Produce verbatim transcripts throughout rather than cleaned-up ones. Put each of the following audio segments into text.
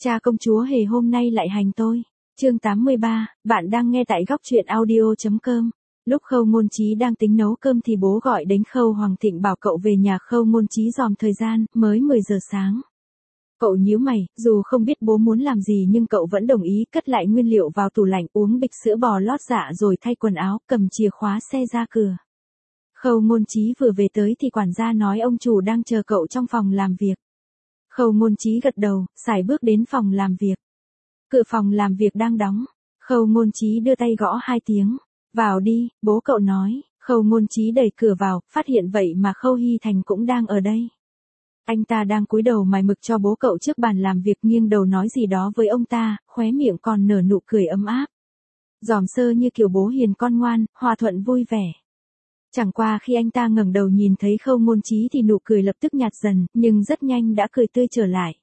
Cha công chúa hề hôm nay lại hành tôi. Chương tám mươi ba, bạn đang nghe tại góc truyện audio.com. Lúc Khâu Ngôn Chí đang tính nấu cơm thì bố gọi đến Khâu Hoàng Thịnh bảo cậu về nhà. Khâu Ngôn Chí dòm thời gian, mới mười giờ sáng. Cậu nhíu mày, dù không biết bố muốn làm gì nhưng cậu vẫn đồng ý cất lại nguyên liệu vào tủ lạnh, uống bịch sữa bò lót dạ rồi thay quần áo, cầm chìa khóa xe ra cửa. Khâu Ngôn Chí vừa về tới thì quản gia nói ông chủ đang chờ cậu trong phòng làm việc. Khâu Ngôn Chí gật đầu, sải bước đến phòng làm việc. Cửa phòng làm việc đang đóng. Khâu Ngôn Chí đưa tay gõ hai tiếng. Vào đi, bố cậu nói. Khâu Ngôn Chí đẩy cửa vào, phát hiện vậy mà Khâu Hy Thành cũng đang ở đây. Anh ta đang cúi đầu mài mực cho bố cậu trước bàn làm việc, nghiêng đầu nói gì đó với ông ta, khóe miệng còn nở nụ cười ấm áp. Giòm sơ như kiểu bố hiền con ngoan, hòa thuận vui vẻ. Chẳng qua khi anh ta ngẩng đầu nhìn thấy Khâu Ngôn Chí thì nụ cười lập tức nhạt dần, nhưng rất nhanh đã cười tươi trở lại.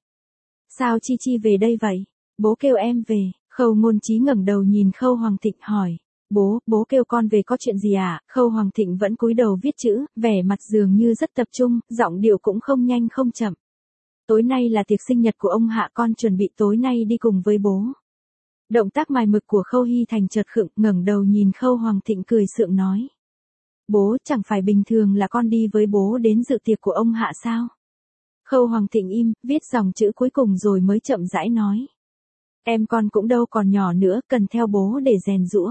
Sao Chi Chi về đây vậy? Bố kêu em về. Khâu Ngôn Chí ngẩng đầu nhìn Khâu Hoàng Thịnh hỏi. Bố, bố kêu con về có chuyện gì à? Khâu Hoàng Thịnh vẫn cúi đầu viết chữ, vẻ mặt dường như rất tập trung, giọng điệu cũng không nhanh không chậm. Tối nay là tiệc sinh nhật của ông Hạ, con chuẩn bị tối nay đi cùng với bố. Động tác mài mực của Khâu Hy Thành chợt khựng, ngẩng đầu nhìn Khâu Hoàng Thịnh cười sượng nói. Bố, chẳng phải bình thường là con đi với bố đến dự tiệc của ông Hạ sao? Khâu Hoàng Thịnh im, viết dòng chữ cuối cùng rồi mới chậm rãi nói. Em con cũng đâu còn nhỏ nữa, cần theo bố để rèn giũa.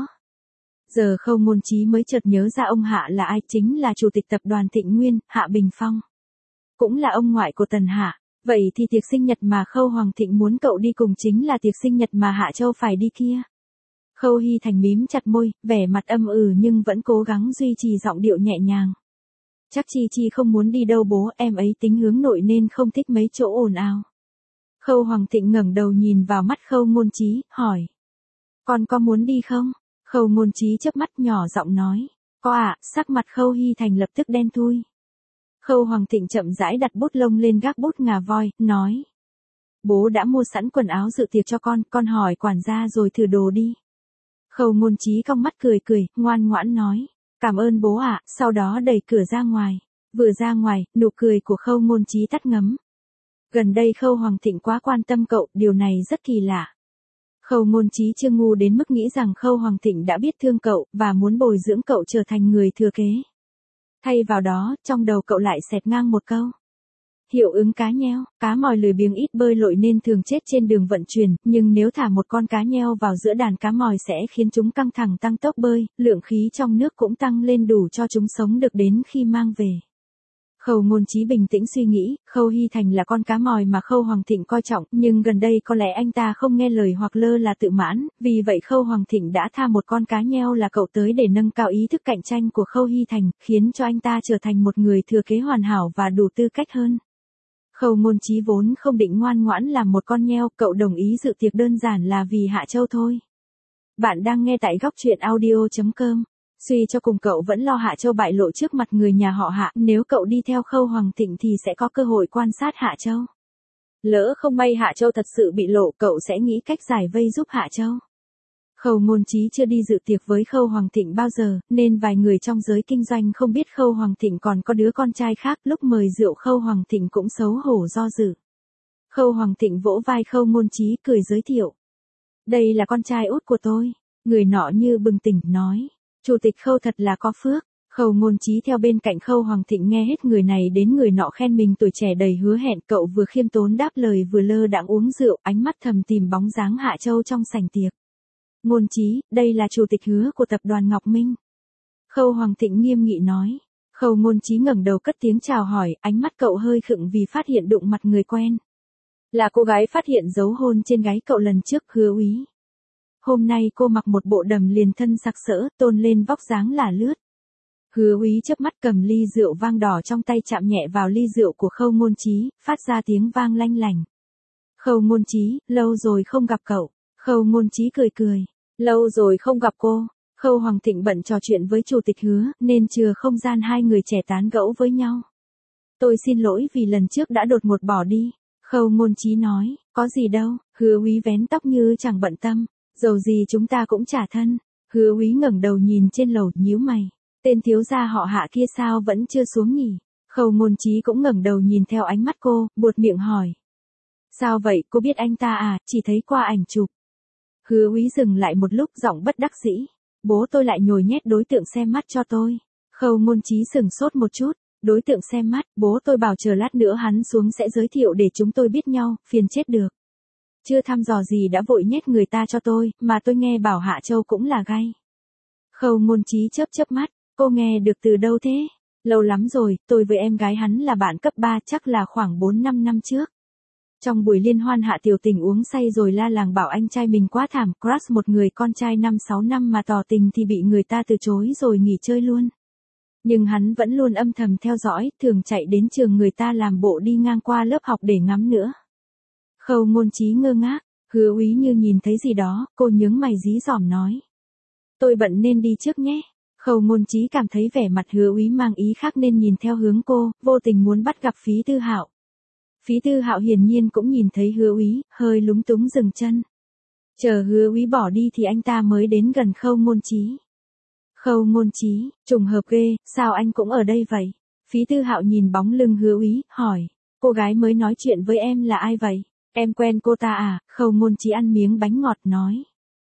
Giờ Khâu Ngôn Chí mới chợt nhớ ra ông Hạ là ai, chính là chủ tịch tập đoàn Thịnh Nguyên, Hạ Bình Phong. Cũng là ông ngoại của Tần Hạ. Vậy thì tiệc sinh nhật mà Khâu Hoàng Thịnh muốn cậu đi cùng chính là tiệc sinh nhật mà Hạ Châu phải đi kia. Khâu Hy Thành mím chặt môi, vẻ mặt âm ừ nhưng vẫn cố gắng duy trì giọng điệu nhẹ nhàng. Chắc Chi Chi không muốn đi đâu bố, em ấy tính hướng nội nên không thích mấy chỗ ồn ào. Khâu Hoàng Thịnh ngẩng đầu nhìn vào mắt Khâu Ngôn Chí, hỏi. Con có muốn đi không? Khâu Ngôn Chí chớp mắt nhỏ giọng nói. Có ạ, à, sắc mặt Khâu Hy Thành lập tức đen thui. Khâu Hoàng Thịnh chậm rãi đặt bút lông lên gác bút ngà voi, nói. Bố đã mua sẵn quần áo dự tiệc cho con, con hỏi quản gia rồi thử đồ đi. Khâu Ngôn Chí cong mắt cười cười, ngoan ngoãn nói. Cảm ơn bố ạ, à, sau đó đẩy cửa ra ngoài. Vừa ra ngoài, nụ cười của Khâu Ngôn Chí tắt ngấm. Gần đây Khâu Hoàng Thịnh quá quan tâm cậu, điều này rất kỳ lạ. Khâu Ngôn Chí chưa ngu đến mức nghĩ rằng Khâu Hoàng Thịnh đã biết thương cậu, và muốn bồi dưỡng cậu trở thành người thừa kế. Thay vào đó, trong đầu cậu lại xẹt ngang một câu. Hiệu ứng cá nheo, cá mòi lười biếng ít bơi lội nên thường chết trên đường vận chuyển, nhưng nếu thả một con cá nheo vào giữa đàn cá mòi sẽ khiến chúng căng thẳng tăng tốc bơi, lượng khí trong nước cũng tăng lên đủ cho chúng sống được đến khi mang về. Khâu Ngôn Chí bình tĩnh suy nghĩ, Khâu Hy Thành là con cá mòi mà Khâu Hoàng Thịnh coi trọng, nhưng gần đây có lẽ anh ta không nghe lời hoặc lơ là tự mãn, vì vậy Khâu Hoàng Thịnh đã tha một con cá nheo là cậu tới để nâng cao ý thức cạnh tranh của Khâu Hy Thành, khiến cho anh ta trở thành một người thừa kế hoàn hảo và đủ tư cách hơn. Khâu Ngôn Chí vốn không định ngoan ngoãn làm một con nheo, cậu đồng ý dự tiệc đơn giản là vì Hạ Châu thôi. Bạn đang nghe tại góc truyện audio.com. Suy cho cùng cậu vẫn lo Hạ Châu bại lộ trước mặt người nhà họ Hạ, nếu cậu đi theo Khâu Hoàng Thịnh thì sẽ có cơ hội quan sát Hạ Châu. Lỡ không may Hạ Châu thật sự bị lộ, cậu sẽ nghĩ cách giải vây giúp Hạ Châu. Khâu Ngôn Chí chưa đi dự tiệc với Khâu Hoàng Thịnh bao giờ, nên vài người trong giới kinh doanh không biết Khâu Hoàng Thịnh còn có đứa con trai khác, lúc mời rượu Khâu Hoàng Thịnh cũng xấu hổ do dự. Khâu Hoàng Thịnh vỗ vai Khâu Ngôn Chí cười giới thiệu. Đây là con trai út của tôi. Người nọ như bừng tỉnh nói. Chủ tịch Khâu thật là có phước. Khâu Ngôn Chí theo bên cạnh Khâu Hoàng Thịnh nghe hết người này đến người nọ khen mình tuổi trẻ đầy hứa hẹn, cậu vừa khiêm tốn đáp lời vừa lơ đãng uống rượu, ánh mắt thầm tìm bóng dáng Hạ Châu trong sảnh tiệc. Ngôn Chí, đây là chủ tịch hứa của tập đoàn Ngọc Minh. Khâu Hoàng Thịnh nghiêm nghị nói. Khâu Ngôn Chí ngẩng đầu cất tiếng chào hỏi, ánh mắt cậu hơi khựng vì phát hiện đụng mặt người quen. Là cô gái phát hiện dấu hôn trên gáy cậu lần trước, Hứa Úy. Hôm nay cô mặc một bộ đầm liền thân sặc sỡ, tôn lên vóc dáng là lướt. Hứa Úy chớp mắt cầm ly rượu vang đỏ trong tay chạm nhẹ vào ly rượu của Khâu Ngôn Chí, phát ra tiếng vang lanh lành. Khâu Ngôn Chí, lâu rồi không gặp cậu. Khâu Ngôn Chí cười cười. Lâu rồi không gặp cô. Khâu Hoàng Thịnh bận trò chuyện với chủ tịch Hứa, nên chừa không gian hai người trẻ tán gẫu với nhau. Tôi xin lỗi vì lần trước đã đột ngột bỏ đi. Khâu Ngôn Chí nói, có gì đâu. Hứa Úy vén tóc như chẳng bận tâm. Dầu gì chúng ta cũng trả thân. Hứa Úy ngẩng đầu nhìn trên lầu, nhíu mày. Tên thiếu gia họ Hạ kia sao vẫn chưa xuống nhỉ? Khâu Ngôn Chí cũng ngẩng đầu nhìn theo ánh mắt cô, buột miệng hỏi. Sao vậy, cô biết anh ta à, chỉ thấy qua ảnh chụp. Hứa Úy dừng lại một lúc giọng bất đắc dĩ. Bố tôi lại nhồi nhét đối tượng xem mắt cho tôi. Khâu Ngôn Chí sừng sốt một chút. Đối tượng xem mắt, bố tôi bảo chờ lát nữa hắn xuống sẽ giới thiệu để chúng tôi biết nhau, phiền chết được. Chưa thăm dò gì đã vội nhét người ta cho tôi, mà tôi nghe bảo Hạ Châu cũng là gay. Khâu Ngôn Chí chớp chớp mắt, cô nghe được từ đâu thế? Lâu lắm rồi, tôi với em gái hắn là bạn cấp ba, chắc là khoảng bốn năm năm trước. Trong buổi liên hoan Hạ Tiểu Tình uống say rồi la làng bảo anh trai mình quá thảm, crush một người con trai năm sáu năm mà tỏ tình thì bị người ta từ chối rồi nghỉ chơi luôn. Nhưng hắn vẫn luôn âm thầm theo dõi, thường chạy đến trường người ta làm bộ đi ngang qua lớp học để ngắm nữa. Khâu Ngôn Chí ngơ ngác, Hứa Úy như nhìn thấy gì đó, cô nhướng mày dí dỏm nói. Tôi bận nên đi trước nhé. Khâu Ngôn Chí cảm thấy vẻ mặt Hứa Úy mang ý khác nên nhìn theo hướng cô, vô tình muốn bắt gặp Phí Tư Hạo. Phí Tư Hạo hiển nhiên cũng nhìn thấy Hứa Úy, hơi lúng túng dừng chân. Chờ Hứa Úy bỏ đi thì anh ta mới đến gần Khâu Ngôn Chí. Khâu Ngôn Chí, trùng hợp ghê, sao anh cũng ở đây vậy? Phí Tư Hạo nhìn bóng lưng Hứa Úy, hỏi, cô gái mới nói chuyện với em là ai vậy? Em quen cô ta à? Khâu Ngôn Chí ăn miếng bánh ngọt nói.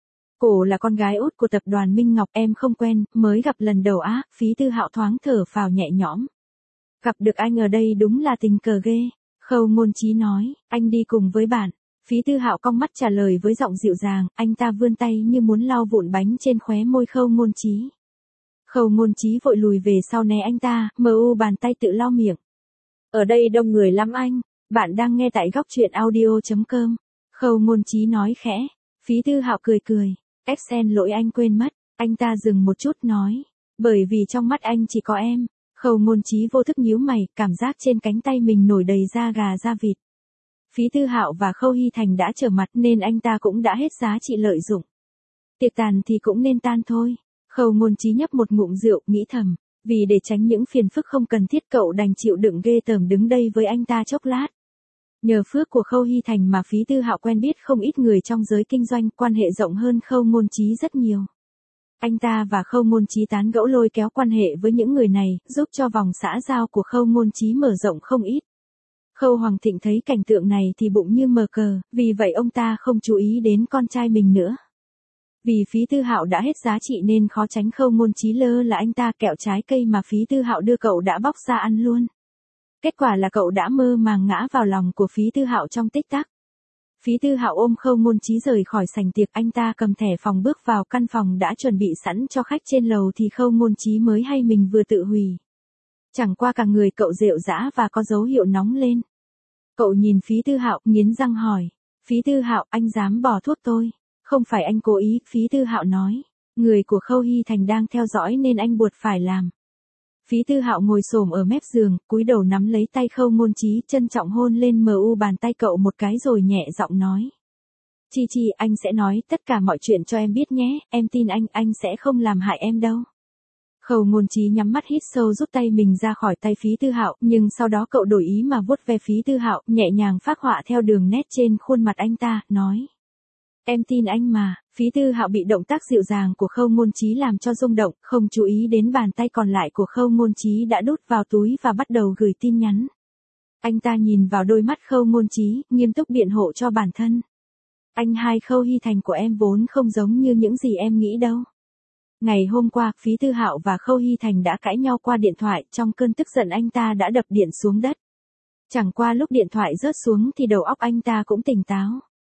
Cô là con gái út của tập đoàn Minh Ngọc, em không quen, mới gặp lần đầu á. Phí Tư Hạo thoáng thở phào nhẹ nhõm. Gặp được anh ở đây đúng là tình cờ ghê. Khâu Ngôn Chí nói, anh đi cùng với bạn. Phí Tư Hạo cong mắt trả lời với giọng dịu dàng, anh ta vươn tay như muốn lau vụn bánh trên khóe môi Khâu Ngôn Chí. Khâu Ngôn Chí vội lùi về sau né anh ta, mờ u bàn tay tự lau miệng. Ở đây đông người lắm anh, bạn đang nghe tại góc truyện audio chấm com. Khâu Ngôn Chí nói khẽ. Phí Tư Hạo cười cười. Ép xin lỗi anh quên mất. Anh ta dừng một chút nói. Bởi vì trong mắt anh chỉ có em. Khâu Ngôn Chí vô thức nhíu mày, cảm giác trên cánh tay mình nổi đầy da gà da vịt. Phí Tư Hạo và Khâu Hy Thành đã trở mặt nên anh ta cũng đã hết giá trị lợi dụng. Tiệc tàn thì cũng nên tan thôi. Khâu Ngôn Chí nhấp một ngụm rượu, nghĩ thầm. Vì để tránh những phiền phức không cần thiết cậu đành chịu đựng ghê tởm đứng đây với anh ta chốc lát. Nhờ phước của Khâu Hy Thành mà Phí Tư Hạo quen biết không ít người trong giới kinh doanh, quan hệ rộng hơn Khâu Ngôn Chí rất nhiều. Anh ta và Khâu Ngôn Chí tán gẫu lôi kéo quan hệ với những người này, giúp cho vòng xã giao của Khâu Ngôn Chí mở rộng không ít. Khâu Hoàng Thịnh thấy cảnh tượng này thì bụng như mờ cờ, vì vậy ông ta không chú ý đến con trai mình nữa. Vì Phí Tư Hạo đã hết giá trị nên khó tránh Khâu Ngôn Chí lơ là anh ta kẹo trái cây mà Phí Tư Hạo đưa cậu đã bóc ra ăn luôn. Kết quả là cậu đã mơ màng ngã vào lòng của Phí Tư Hạo trong tích tắc. Phí Tư Hạo ôm Khâu Ngôn Chí rời khỏi sảnh tiệc, anh ta cầm thẻ phòng bước vào căn phòng đã chuẩn bị sẵn cho khách trên lầu thì Khâu Ngôn Chí mới hay mình vừa tự hủy. Chẳng qua cả người cậu rệu rã và có dấu hiệu nóng lên. Cậu nhìn Phí Tư Hạo, nghiến răng hỏi. Phí Tư Hạo, anh dám bỏ thuốc tôi. Không phải anh cố ý, Phí Tư Hạo nói. Người của Khâu Hy Thành đang theo dõi nên anh buộc phải làm. Phí Tư Hạo ngồi xổm ở mép giường, cúi đầu nắm lấy tay Khâu Ngôn Chí, trân trọng hôn lên mờ u bàn tay cậu một cái rồi nhẹ giọng nói. Chi Chi, anh sẽ nói tất cả mọi chuyện cho em biết nhé, em tin anh, anh sẽ không làm hại em đâu. Khâu Ngôn Chí nhắm mắt hít sâu rút tay mình ra khỏi tay Phí Tư Hạo, nhưng sau đó cậu đổi ý mà vuốt ve Phí Tư Hạo, nhẹ nhàng phác họa theo đường nét trên khuôn mặt anh ta, nói. Em tin anh mà. Phí Tư Hạo bị động tác dịu dàng của Khâu Ngôn Chí làm cho rung động, không chú ý đến bàn tay còn lại của Khâu Ngôn Chí đã đút vào túi và bắt đầu gửi tin nhắn. Anh ta nhìn vào đôi mắt Khâu Ngôn Chí, nghiêm túc biện hộ cho bản thân. Anh hai, Khâu Hy Thành của em vốn không giống như những gì em nghĩ đâu. Ngày hôm qua, Phí Tư Hạo và Khâu Hy Thành đã cãi nhau qua điện thoại, trong cơn tức giận anh ta đã đập điện xuống đất. Chẳng qua lúc điện thoại rớt xuống thì đầu óc anh ta cũng tỉnh táo.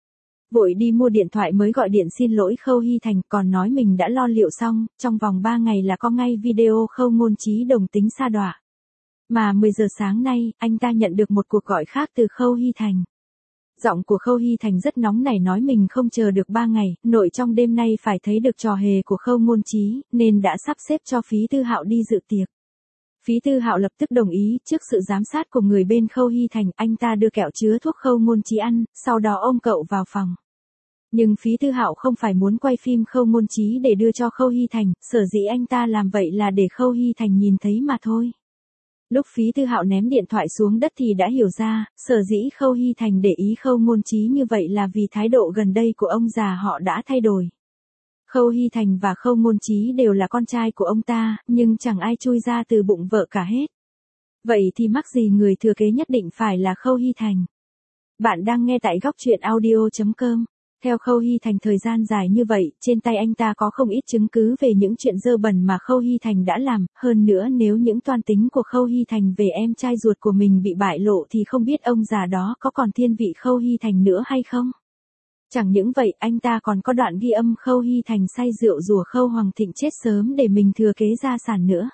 Vội đi mua điện thoại mới gọi điện xin lỗi Khâu Hy Thành, còn nói mình đã lo liệu xong, trong vòng ba ngày là có ngay video Khâu Ngôn Chí đồng tính sa đọa. Mà mười giờ sáng nay, anh ta nhận được một cuộc gọi khác từ Khâu Hy Thành. Giọng của Khâu Hy Thành rất nóng nảy nói mình không chờ được ba ngày, nội trong đêm nay phải thấy được trò hề của Khâu Ngôn Chí, nên đã sắp xếp cho Phí Tư Hạo đi dự tiệc. Phí Tư Hạo lập tức đồng ý, trước sự giám sát của người bên Khâu Hy Thành, anh ta đưa kẹo chứa thuốc Khâu Ngôn Chí ăn, sau đó ôm cậu vào phòng. Nhưng Phí Tư Hạo không phải muốn quay phim Khâu Ngôn Chí để đưa cho Khâu Hy Thành, sở dĩ anh ta làm vậy là để Khâu Hy Thành nhìn thấy mà thôi. Lúc Phí Tư Hạo ném điện thoại xuống đất thì đã hiểu ra, sở dĩ Khâu Hy Thành để ý Khâu Ngôn Chí như vậy là vì thái độ gần đây của ông già họ đã thay đổi. Khâu Hy Thành và Khâu Ngôn Chí đều là con trai của ông ta, nhưng chẳng ai chui ra từ bụng vợ cả hết. Vậy thì mắc gì người thừa kế nhất định phải là Khâu Hy Thành. Bạn đang nghe tại góc truyện audio chấm com. Theo Khâu Hy Thành thời gian dài như vậy, trên tay anh ta có không ít chứng cứ về những chuyện dơ bẩn mà Khâu Hy Thành đã làm, hơn nữa nếu những toan tính của Khâu Hy Thành về em trai ruột của mình bị bại lộ thì không biết ông già đó có còn thiên vị Khâu Hy Thành nữa hay không. Chẳng những vậy, anh ta còn có đoạn ghi âm Khâu Hy Thành say rượu rủa Khâu Hoàng Thịnh chết sớm để mình thừa kế gia sản nữa.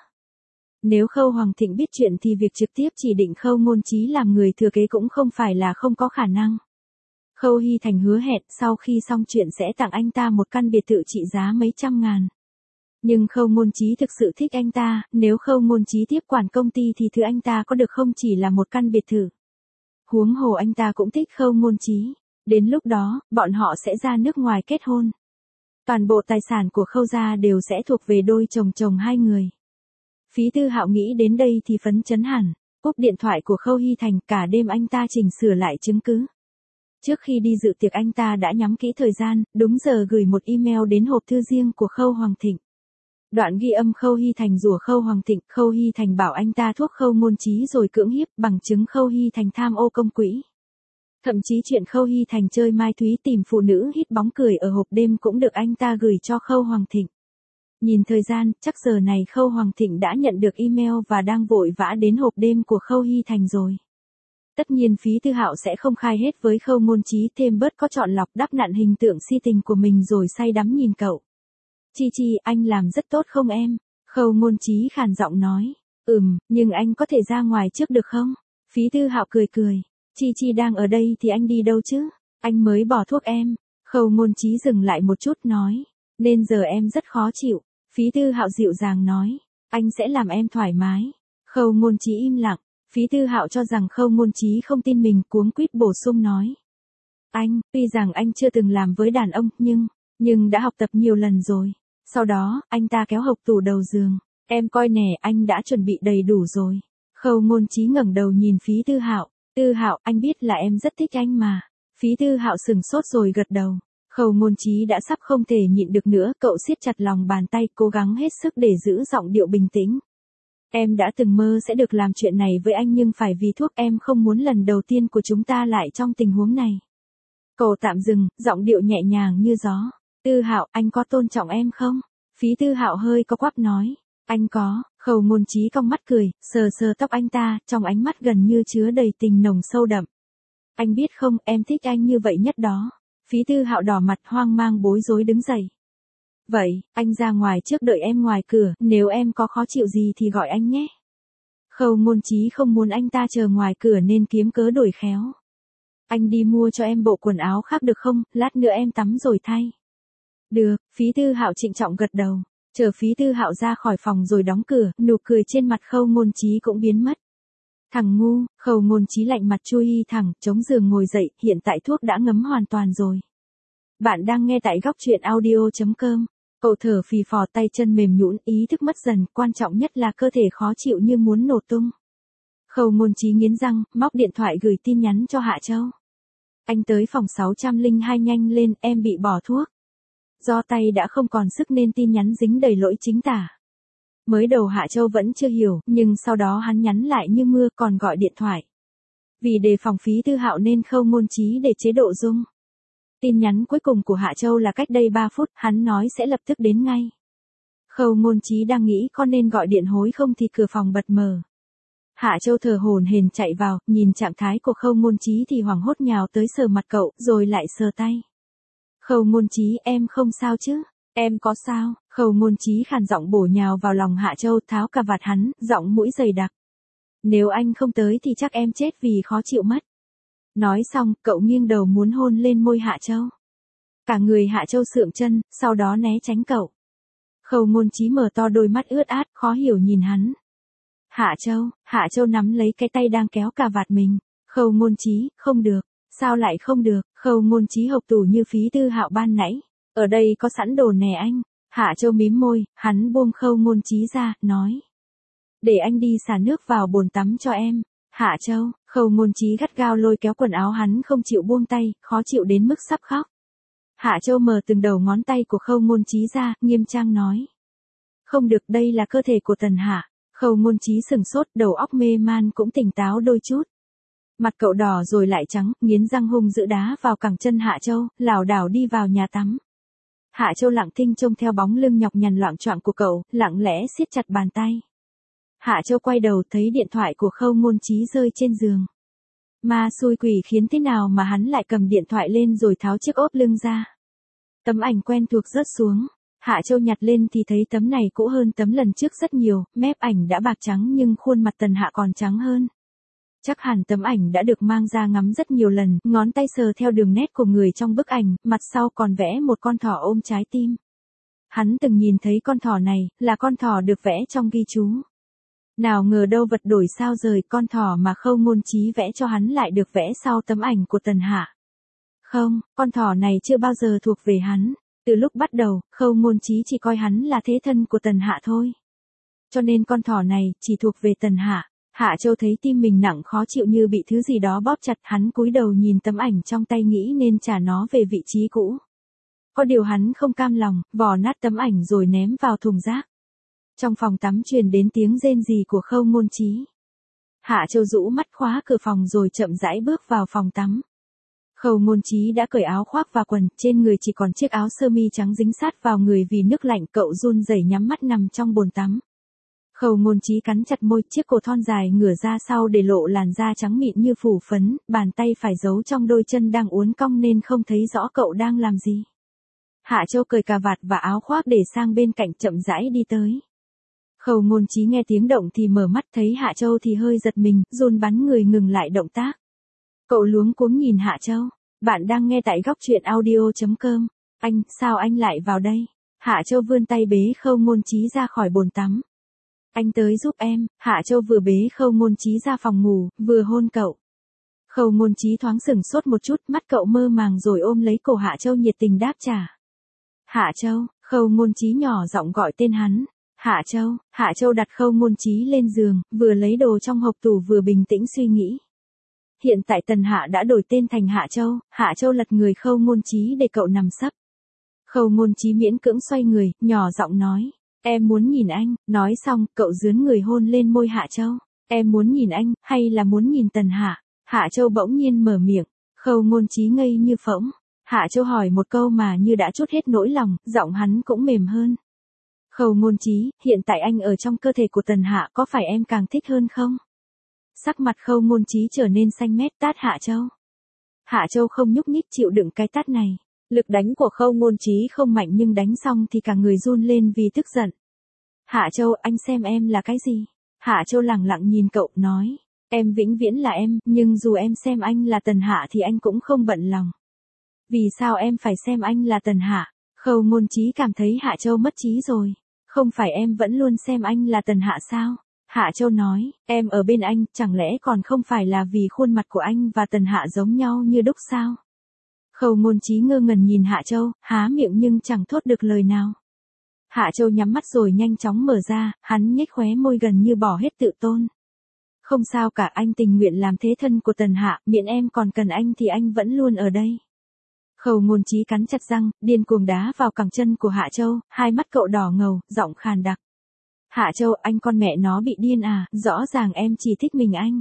Nếu Khâu Hoàng Thịnh biết chuyện thì việc trực tiếp chỉ định Khâu Ngôn Chí làm người thừa kế cũng không phải là không có khả năng. Khâu Hy Thành hứa hẹn sau khi xong chuyện sẽ tặng anh ta một căn biệt thự trị giá mấy trăm ngàn. Nhưng Khâu Ngôn Chí thực sự thích anh ta, nếu Khâu Ngôn Chí tiếp quản công ty thì thứ anh ta có được không chỉ là một căn biệt thự. Huống hồ anh ta cũng thích Khâu Ngôn Chí. Đến lúc đó, bọn họ sẽ ra nước ngoài kết hôn. Toàn bộ tài sản của Khâu gia đều sẽ thuộc về đôi chồng chồng hai người. Phí Tư Hạo nghĩ đến đây thì phấn chấn hẳn, cúp điện thoại của Khâu Hy Thành, cả đêm anh ta chỉnh sửa lại chứng cứ. Trước khi đi dự tiệc anh ta đã nhắm kỹ thời gian, đúng giờ gửi một email đến hộp thư riêng của Khâu Hoàng Thịnh. Đoạn ghi âm Khâu Hy Thành rủa Khâu Hoàng Thịnh, Khâu Hy Thành bảo anh ta thuốc Khâu Ngôn Chí rồi cưỡng hiếp, bằng chứng Khâu Hy Thành tham ô công quỹ. Thậm chí chuyện Khâu Hy Thành chơi Mai Thúy tìm phụ nữ hít bóng cười ở hộp đêm cũng được anh ta gửi cho Khâu Hoàng Thịnh. Nhìn thời gian, chắc giờ này Khâu Hoàng Thịnh đã nhận được email và đang vội vã đến hộp đêm của Khâu Hy Thành rồi. Tất nhiên Phí Tư Hạo sẽ không khai hết với Khâu Ngôn Chí, thêm bớt có chọn lọc đắp nặn hình tượng si tình của mình rồi say đắm nhìn cậu. Chi Chi, anh làm rất tốt không em? Khâu Ngôn Chí khàn giọng nói. Ừm, nhưng anh có thể ra ngoài trước được không? Phí Tư Hạo cười cười. Chi Chi đang ở đây thì anh đi đâu chứ? Anh mới bỏ thuốc em. Khâu Ngôn Chí dừng lại một chút nói. Nên giờ em rất khó chịu. Phí Tư Hạo dịu dàng nói. Anh sẽ làm em thoải mái. Khâu Ngôn Chí im lặng. Phí Tư Hạo cho rằng Khâu Ngôn Chí không tin mình, cuống quýt bổ sung nói. Anh, tuy rằng anh chưa từng làm với đàn ông, nhưng, nhưng đã học tập nhiều lần rồi. Sau đó, anh ta kéo hộc tủ đầu giường. Em coi nè, anh đã chuẩn bị đầy đủ rồi. Khâu Ngôn Chí ngẩng đầu nhìn Phí Tư Hạo. Tư Hạo, anh biết là em rất thích anh mà. Phí Tư Hạo sừng sốt rồi gật đầu. Khâu Ngôn Chí đã sắp không thể nhịn được nữa, cậu siết chặt lòng bàn tay, cố gắng hết sức để giữ giọng điệu bình tĩnh. Em đã từng mơ sẽ được làm chuyện này với anh nhưng phải vì thuốc, em không muốn lần đầu tiên của chúng ta lại trong tình huống này. Cậu tạm dừng, giọng điệu nhẹ nhàng như gió. Tư Hạo, anh có tôn trọng em không? Phí Tư Hạo hơi có quắp nói. Anh có. Khâu Ngôn Chí cong mắt cười, sờ sờ tóc anh ta, trong ánh mắt gần như chứa đầy tình nồng sâu đậm. Anh biết không, em thích anh như vậy nhất đó. Phí Tư Hạo đỏ mặt hoang mang bối rối đứng dậy. Vậy, anh ra ngoài trước đợi em ngoài cửa, nếu em có khó chịu gì thì gọi anh nhé. Khâu Ngôn Chí không muốn anh ta chờ ngoài cửa nên kiếm cớ đổi khéo. Anh đi mua cho em bộ quần áo khác được không, lát nữa em tắm rồi thay. Được, Phí Tư Hạo trịnh trọng gật đầu. Chờ Phí Tư Hạo ra khỏi phòng rồi đóng cửa, nụ cười trên mặt Khâu Ngôn Chí cũng biến mất. Thằng ngu, Khâu Ngôn Chí lạnh mặt chui thẳng, chống giường ngồi dậy, hiện tại thuốc đã ngấm hoàn toàn rồi. Bạn đang nghe tại góc truyện audio chấm com. Cậu thở phì phò, tay chân mềm nhũn, ý thức mất dần, quan trọng nhất là cơ thể khó chịu như muốn nổ tung. Khâu Ngôn Chí nghiến răng, móc điện thoại gửi tin nhắn cho Hạ Châu. Anh tới phòng sáu không hai nhanh lên, em bị bỏ thuốc. Do tay đã không còn sức nên tin nhắn dính đầy lỗi chính tả. Mới đầu Hạ Châu vẫn chưa hiểu, nhưng sau đó hắn nhắn lại như mưa, còn gọi điện thoại. Vì đề phòng Phí Tư Hạo nên Khâu Ngôn Chí để chế độ rung. Tin nhắn cuối cùng của Hạ Châu là cách đây ba phút, hắn nói sẽ lập tức đến ngay. Khâu Ngôn Chí đang nghĩ có nên gọi điện hối không thì cửa phòng bật mở. Hạ Châu thở hổn hển chạy vào, nhìn trạng thái của Khâu Ngôn Chí thì hoảng hốt nhào tới sờ mặt cậu, rồi lại sờ tay. Khâu Ngôn Chí, em không sao chứ? Em có sao? Khâu Ngôn Chí khàn giọng bổ nhào vào lòng Hạ Châu, tháo cà vạt hắn, giọng mũi dày đặc. Nếu anh không tới thì chắc em chết vì khó chịu mất. Nói xong, cậu nghiêng đầu muốn hôn lên môi Hạ Châu. Cả người Hạ Châu sượng chân, sau đó né tránh cậu. Khâu Ngôn Chí mở to đôi mắt ướt át, khó hiểu nhìn hắn. Hạ Châu, Hạ Châu nắm lấy cái tay đang kéo cà vạt mình. Khâu Ngôn Chí, không được. Sao lại không được? Khâu Ngôn Chí hộc tủ như Phí Tư Hạo ban nãy. Ở đây có sẵn đồ nè anh. Hạ Châu mím môi, hắn buông Khâu Ngôn Chí ra, nói. Để anh đi xả nước vào bồn tắm cho em. Hạ Châu, Khâu Ngôn Chí gắt gao lôi kéo quần áo hắn không chịu buông tay, khó chịu đến mức sắp khóc. Hạ Châu mở từng đầu ngón tay của Khâu Ngôn Chí ra, nghiêm trang nói. Không được, đây là cơ thể của Tần Hạ. Khâu Ngôn Chí sừng sốt, đầu óc mê man cũng tỉnh táo đôi chút. Mặt cậu đỏ rồi lại trắng, nghiến răng hung dữ đá vào cẳng chân Hạ Châu, lảo đảo đi vào nhà tắm. Hạ Châu lặng thinh trông theo bóng lưng nhọc nhằn loạng choạng của cậu, lặng lẽ siết chặt bàn tay. Hạ Châu quay đầu thấy điện thoại của Khâu Ngôn Chí rơi trên giường. Ma xui quỷ khiến thế nào mà hắn lại cầm điện thoại lên rồi tháo chiếc ốp lưng ra. Tấm ảnh quen thuộc rớt xuống. Hạ Châu nhặt lên thì thấy tấm này cũ hơn tấm lần trước rất nhiều, mép ảnh đã bạc trắng nhưng khuôn mặt Tần Hạ còn trắng hơn. Chắc hẳn tấm ảnh đã được mang ra ngắm rất nhiều lần, ngón tay sờ theo đường nét của người trong bức ảnh, mặt sau còn vẽ một con thỏ ôm trái tim. Hắn từng nhìn thấy con thỏ này, là con thỏ được vẽ trong ghi chú. Nào ngờ đâu vật đổi sao rời, con thỏ mà Khâu Ngôn Chí vẽ cho hắn lại được vẽ sau tấm ảnh của Tần Hạ. Không, con thỏ này chưa bao giờ thuộc về hắn. Từ lúc bắt đầu, Khâu Ngôn Chí chỉ coi hắn là thế thân của Tần Hạ thôi. Cho nên con thỏ này chỉ thuộc về Tần Hạ. Hạ Châu thấy tim mình nặng khó chịu như bị thứ gì đó bóp chặt, hắn cúi đầu nhìn tấm ảnh trong tay nghĩ nên trả nó về vị trí cũ. Có điều hắn không cam lòng, vò nát tấm ảnh rồi ném vào thùng rác. Trong phòng tắm truyền đến tiếng rên rỉ của Khâu Ngôn Chí. Hạ Châu rũ mắt khóa cửa phòng rồi chậm rãi bước vào phòng tắm. Khâu Ngôn Chí đã cởi áo khoác và quần, trên người chỉ còn chiếc áo sơ mi trắng dính sát vào người vì nước lạnh, cậu run rẩy nhắm mắt nằm trong bồn tắm. Khâu Ngôn Chí cắn chặt môi, chiếc cổ thon dài ngửa ra sau để lộ làn da trắng mịn như phủ phấn, bàn tay phải giấu trong đôi chân đang uốn cong nên không thấy rõ cậu đang làm gì. Hạ Châu cởi cà vạt và áo khoác để sang bên cạnh chậm rãi đi tới. Khâu Ngôn Chí nghe tiếng động thì mở mắt, thấy Hạ Châu thì hơi giật mình, run bắn người ngừng lại động tác. Cậu luống cuống nhìn Hạ Châu. Bạn đang nghe tại góc truyện audio chấm com. Anh, sao anh lại vào đây? Hạ Châu vươn tay bế Khâu Ngôn Chí ra khỏi bồn tắm. Anh tới giúp em. Hạ Châu vừa bế Khâu Ngôn Chí ra phòng ngủ, vừa hôn cậu. Khâu Ngôn Chí thoáng sửng sốt một chút, mắt cậu mơ màng rồi ôm lấy cổ Hạ Châu nhiệt tình đáp trả. Hạ Châu, Khâu Ngôn Chí nhỏ giọng gọi tên hắn. Hạ Châu, Hạ Châu đặt Khâu Ngôn Chí lên giường, vừa lấy đồ trong hộp tủ vừa bình tĩnh suy nghĩ. Hiện tại Tần Hạ đã đổi tên thành Hạ Châu, Hạ Châu lật người Khâu Ngôn Chí để cậu nằm sấp. Khâu Ngôn Chí miễn cưỡng xoay người, nhỏ giọng nói, em muốn nhìn anh, nói xong, cậu dướn người hôn lên môi Hạ Châu. Em muốn nhìn anh, hay là muốn nhìn Tần Hạ? Hạ Châu bỗng nhiên mở miệng, Khâu Ngôn Chí ngây như phỗng. Hạ Châu hỏi một câu mà như đã trút hết nỗi lòng, giọng hắn cũng mềm hơn. Khâu Ngôn Chí, hiện tại anh ở trong cơ thể của Tần Hạ, có phải em càng thích hơn không? Sắc mặt Khâu Ngôn Chí trở nên xanh mét, tát Hạ Châu. Hạ Châu không nhúc nhích chịu đựng cái tát này. Lực đánh của Khâu Ngôn Chí không mạnh nhưng đánh xong thì cả người run lên vì tức giận. Hạ Châu, anh xem em là cái gì? Hạ Châu lẳng lặng nhìn cậu, nói, em vĩnh viễn là em, nhưng dù em xem anh là Tần Hạ thì anh cũng không bận lòng. Vì sao em phải xem anh là Tần Hạ? Khâu Ngôn Chí cảm thấy Hạ Châu mất trí rồi. Không phải em vẫn luôn xem anh là Tần Hạ sao? Hạ Châu nói, em ở bên anh, chẳng lẽ còn không phải là vì khuôn mặt của anh và Tần Hạ giống nhau như đúc sao? Khâu Ngôn Chí ngơ ngẩn nhìn Hạ Châu, há miệng nhưng chẳng thốt được lời nào. Hạ Châu nhắm mắt rồi nhanh chóng mở ra, hắn nhếch khóe môi gần như bỏ hết tự tôn. Không sao cả, anh tình nguyện làm thế thân của Tần Hạ, miễn em còn cần anh thì anh vẫn luôn ở đây. Khâu Ngôn Chí cắn chặt răng, điên cuồng đá vào cẳng chân của Hạ Châu, hai mắt cậu đỏ ngầu, giọng khàn đặc. Hạ Châu, anh con mẹ nó bị điên à, rõ ràng em chỉ thích mình anh.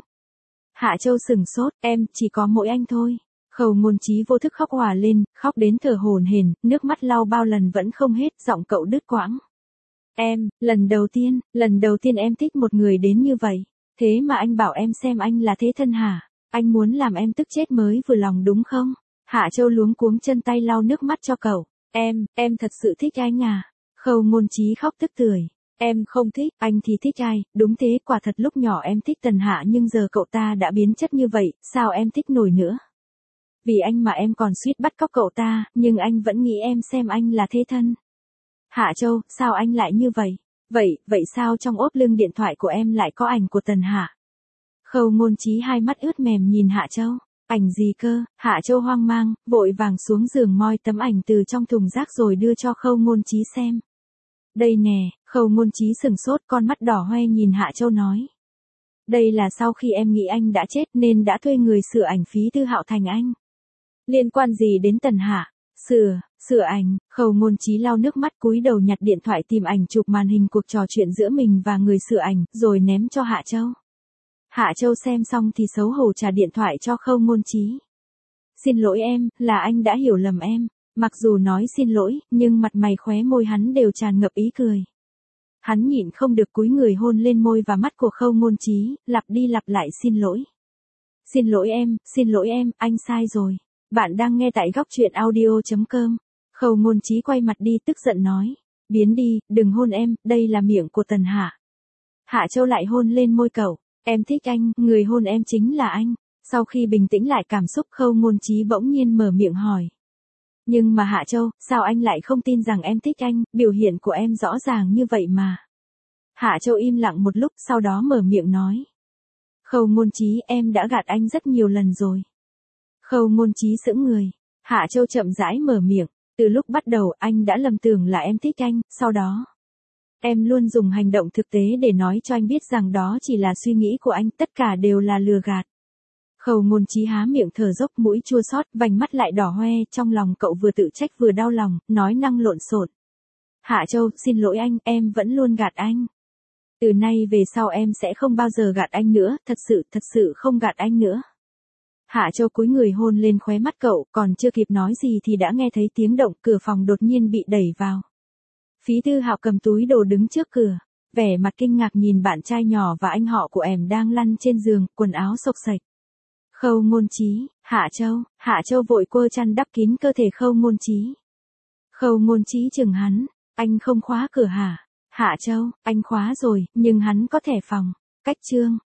Hạ Châu sừng sốt, em chỉ có mỗi anh thôi. Khâu Ngôn Chí vô thức khóc òa lên, khóc đến thở hổn hển, nước mắt lau bao lần vẫn không hết, giọng cậu đứt quãng. Em, lần đầu tiên, lần đầu tiên em thích một người đến như vậy. Thế mà anh bảo em xem anh là thế thân hả? Anh muốn làm em tức chết mới vừa lòng đúng không? Hạ Châu luống cuống chân tay lau nước mắt cho cậu. Em, em thật sự thích anh à? Khâu Ngôn Chí khóc tức tưởi. Em không thích, anh thì thích ai? Đúng thế, quả thật lúc nhỏ em thích Tần Hạ nhưng giờ cậu ta đã biến chất như vậy, sao em thích nổi nữa? Vì anh mà em còn suýt bắt cóc cậu ta, nhưng anh vẫn nghĩ em xem anh là thế thân. Hạ Châu, sao anh lại như vậy? Vậy, vậy sao trong ốp lưng điện thoại của em lại có ảnh của Tần Hạ? Khâu Ngôn Chí hai mắt ướt mềm nhìn Hạ Châu. Ảnh gì cơ? Hạ Châu hoang mang, vội vàng xuống giường moi tấm ảnh từ trong thùng rác rồi đưa cho Khâu Ngôn Chí xem. Đây nè, Khâu Ngôn Chí sừng sốt, con mắt đỏ hoe nhìn Hạ Châu nói. Đây là sau khi em nghĩ anh đã chết nên đã thuê người sửa ảnh phí Tư Hạo Thành anh. Liên quan gì đến Tần Hạ? Sửa, sửa ảnh. Khâu Ngôn Chí lau nước mắt cúi đầu nhặt điện thoại tìm ảnh chụp màn hình cuộc trò chuyện giữa mình và người sửa ảnh, rồi ném cho Hạ Châu. Hạ Châu xem xong thì xấu hổ trả điện thoại cho Khâu Ngôn Chí. Xin lỗi em, là anh đã hiểu lầm em. Mặc dù nói xin lỗi, nhưng mặt mày khóe môi hắn đều tràn ngập ý cười. Hắn nhịn không được cúi người hôn lên môi và mắt của Khâu Ngôn Chí, lặp đi lặp lại xin lỗi. Xin lỗi em, xin lỗi em, anh sai rồi. Bạn đang nghe tại góc truyện audio chấm com. Khâu Ngôn Chí quay mặt đi tức giận nói. Biến đi, đừng hôn em, đây là miệng của Tần Hạ. Hạ Châu lại hôn lên môi cậu. Em thích anh, người hôn em chính là anh. Sau khi bình tĩnh lại cảm xúc Khâu Ngôn Chí bỗng nhiên mở miệng hỏi. Nhưng mà Hạ Châu, sao anh lại không tin rằng em thích anh, biểu hiện của em rõ ràng như vậy mà. Hạ Châu im lặng một lúc sau đó mở miệng nói. Khâu Ngôn Chí, em đã gạt anh rất nhiều lần rồi. Khâu Ngôn Chí sững người. Hạ Châu chậm rãi mở miệng. Từ lúc bắt đầu anh đã lầm tưởng là em thích anh, sau đó. Em luôn dùng hành động thực tế để nói cho anh biết rằng đó chỉ là suy nghĩ của anh, tất cả đều là lừa gạt. Khâu Ngôn Chí há miệng thở dốc mũi chua xót, vành mắt lại đỏ hoe, trong lòng cậu vừa tự trách vừa đau lòng, nói năng lộn xộn. Hạ Châu, xin lỗi anh, em vẫn luôn gạt anh. Từ nay về sau em sẽ không bao giờ gạt anh nữa, thật sự, thật sự không gạt anh nữa. Hạ Châu cúi người hôn lên khóe mắt cậu, còn chưa kịp nói gì thì đã nghe thấy tiếng động, cửa phòng đột nhiên bị đẩy vào. Phí Thư Hạo cầm túi đồ đứng trước cửa, vẻ mặt kinh ngạc nhìn bạn trai nhỏ và anh họ của em đang lăn trên giường, quần áo xộc xệch. Khâu Ngôn Chí, Hạ Châu, Hạ Châu vội quơ chăn đắp kín cơ thể Khâu Ngôn Chí. Khâu Ngôn Chí chừng hắn, anh không khóa cửa hả? Hạ Châu, anh khóa rồi, nhưng hắn có thẻ phòng. Cách chương.